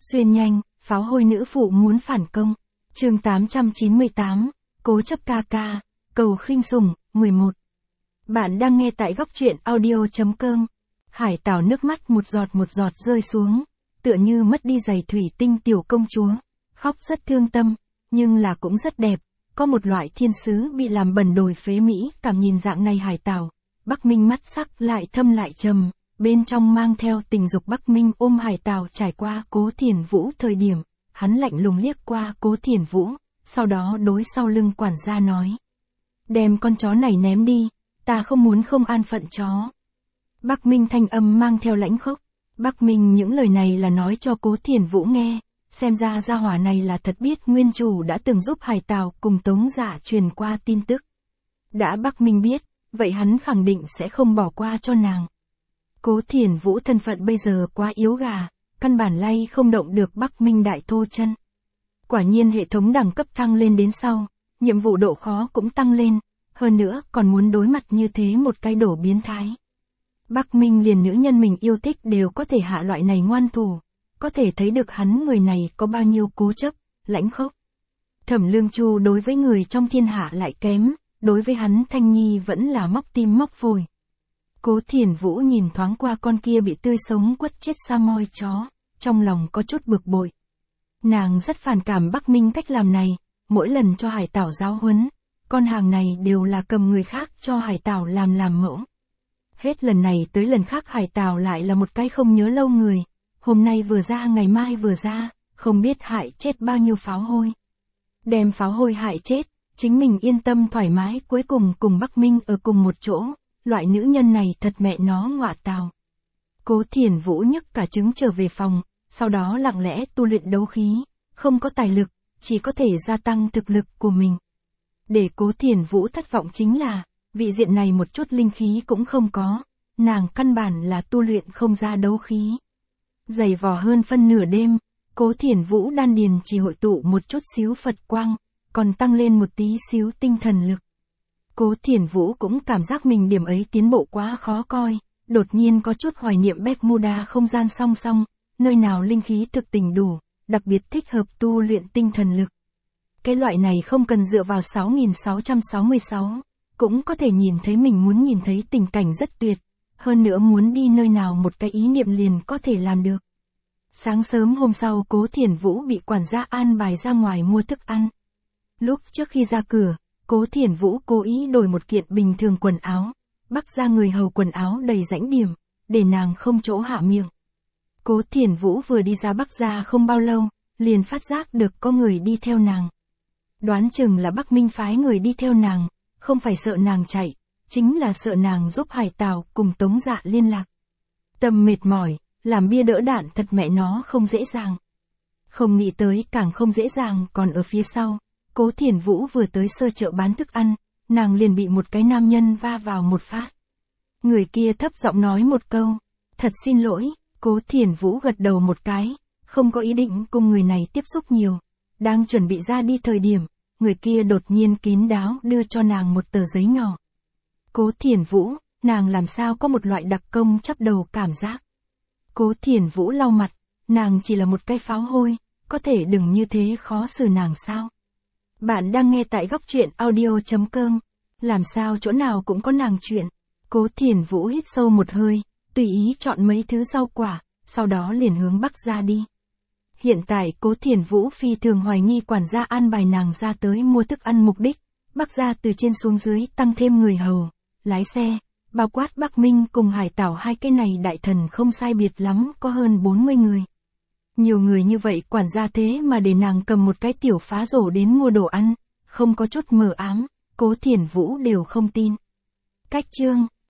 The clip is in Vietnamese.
Xuyên nhanh, pháo hôi nữ phụ muốn phản công. Chương 898, Cố chấp ca ca, cầu khinh sủng, 11. Bạn đang nghe tại góc truyện audio.com. Hải Tảo nước mắt một giọt rơi xuống, tựa như mất đi giày thủy tinh tiểu công chúa, khóc rất thương tâm, nhưng là cũng rất đẹp, có một loại thiên sứ bị làm bẩn đồi phế mỹ, cảm nhìn dạng này Hải Tảo. Bắc Minh mắt sắc lại thâm lại trầm, bên trong mang theo tình dục. Bắc Minh ôm Hải Tảo trải qua Cố Thiền Vũ thời điểm, hắn lạnh lùng liếc qua Cố Thiền Vũ, sau đó đối sau lưng quản gia nói: đem con chó này ném đi, ta không muốn không an phận chó. Bắc Minh thanh âm mang theo lãnh khốc. Bắc Minh những lời này là nói cho Cố Thiền Vũ nghe, xem ra gia hỏa này là thật biết nguyên chủ đã từng giúp Hải Tảo cùng Tống Dạ truyền qua tin tức. Đã Bắc Minh biết, vậy hắn khẳng định sẽ không bỏ qua cho nàng. Cố Thiền Vũ thân phận bây giờ quá yếu gà, căn bản lay không động được Bắc Minh đại thô chân. Quả nhiên hệ thống đẳng cấp thăng lên đến sau, nhiệm vụ độ khó cũng tăng lên, hơn nữa còn muốn đối mặt như thế một cái đổ biến thái. Bắc Minh liền nữ nhân mình yêu thích đều có thể hạ loại này ngoan thủ, có thể thấy được hắn người này có bao nhiêu cố chấp, lãnh khốc. Thẩm Lương Chu đối với người trong thiên hạ lại kém, đối với hắn Thanh Nhi vẫn là móc tim móc phổi. Cố Thiền Vũ nhìn thoáng qua con kia bị tươi sống quất chết sa moi chó, trong lòng có chút bực bội. Nàng rất phản cảm Bắc Minh cách làm này, mỗi lần cho Hải Tảo giáo huấn, con hàng này đều là cầm người khác cho Hải Tảo làm mẫu. Hết lần này tới lần khác Hải Tảo lại là một cái không nhớ lâu người, hôm nay vừa ra ngày mai vừa ra, không biết hại chết bao nhiêu pháo hôi. Đem pháo hôi hại chết, chính mình yên tâm thoải mái cuối cùng cùng Bắc Minh ở cùng một chỗ, loại nữ nhân này thật mẹ nó ngọa tào. Cố Thiền Vũ nhấc cả trứng trở về phòng, sau đó lặng lẽ tu luyện đấu khí, không có tài lực, chỉ có thể gia tăng thực lực của mình. Để Cố Thiền Vũ thất vọng chính là, vị diện này một chút linh khí cũng không có, nàng căn bản là tu luyện không ra đấu khí. Dày vò hơn phân nửa đêm, Cố Thiền Vũ đan điền chỉ hội tụ một chút xíu Phật quang, còn tăng lên một tí xíu tinh thần lực. Cố Thiền Vũ cũng cảm giác mình điểm ấy tiến bộ quá khó coi, đột nhiên có chút hoài niệm Bermuda không gian song song, nơi nào linh khí thực tình đủ, đặc biệt thích hợp tu luyện tinh thần lực. Cái loại này không cần dựa vào 6666, cũng có thể nhìn thấy mình muốn nhìn thấy tình cảnh rất tuyệt, hơn nữa muốn đi nơi nào một cái ý niệm liền có thể làm được. Sáng sớm hôm sau Cố Thiền Vũ bị quản gia an bài ra ngoài mua thức ăn. Lúc trước khi ra cửa, Cố Thiền Vũ cố ý đổi một kiện bình thường quần áo, bắt ra người hầu quần áo đầy rãnh điểm, để nàng không chỗ hạ miệng. Cố Thiền Vũ vừa đi ra Bắc gia không bao lâu, liền phát giác được có người đi theo nàng. Đoán chừng là Bắc Minh phái người đi theo nàng, không phải sợ nàng chạy, chính là sợ nàng giúp Hải Tảo cùng Tống Dạ liên lạc. Tâm mệt mỏi, làm bia đỡ đạn thật mẹ nó không dễ dàng. Không nghĩ tới càng không dễ dàng còn ở phía sau. Cố Thiền Vũ vừa tới sơ chợ bán thức ăn, nàng liền bị một cái nam nhân va vào một phát. Người kia thấp giọng nói một câu, thật xin lỗi. Cố Thiền Vũ gật đầu một cái, không có ý định cùng người này tiếp xúc nhiều. Đang chuẩn bị ra đi thời điểm, người kia đột nhiên kín đáo đưa cho nàng một tờ giấy nhỏ. Cố Thiền Vũ, nàng làm sao có một loại đặc công chắp đầu cảm giác. Cố Thiền Vũ lau mặt, nàng chỉ là một cái pháo hôi, có thể đừng như thế khó xử nàng sao. Bạn đang nghe tại góc truyện audio.com, làm sao chỗ nào cũng có nàng chuyện. Cố Thiền Vũ hít sâu một hơi, tùy ý chọn mấy thứ rau quả, sau đó liền hướng Bắc gia đi. Hiện tại Cố Thiền Vũ phi thường hoài nghi quản gia an bài nàng ra tới mua thức ăn mục đích, Bắc gia từ trên xuống dưới tăng thêm người hầu, lái xe, bao quát Bắc Minh cùng Hải Tảo hai cái này đại thần không sai biệt lắm có hơn 40 người. Nhiều người như vậy quản gia thế mà để nàng cầm một cái tiểu phá rổ đến mua đồ ăn, không có chút mờ ám, Cố Thiền Vũ đều không tin. Cách chương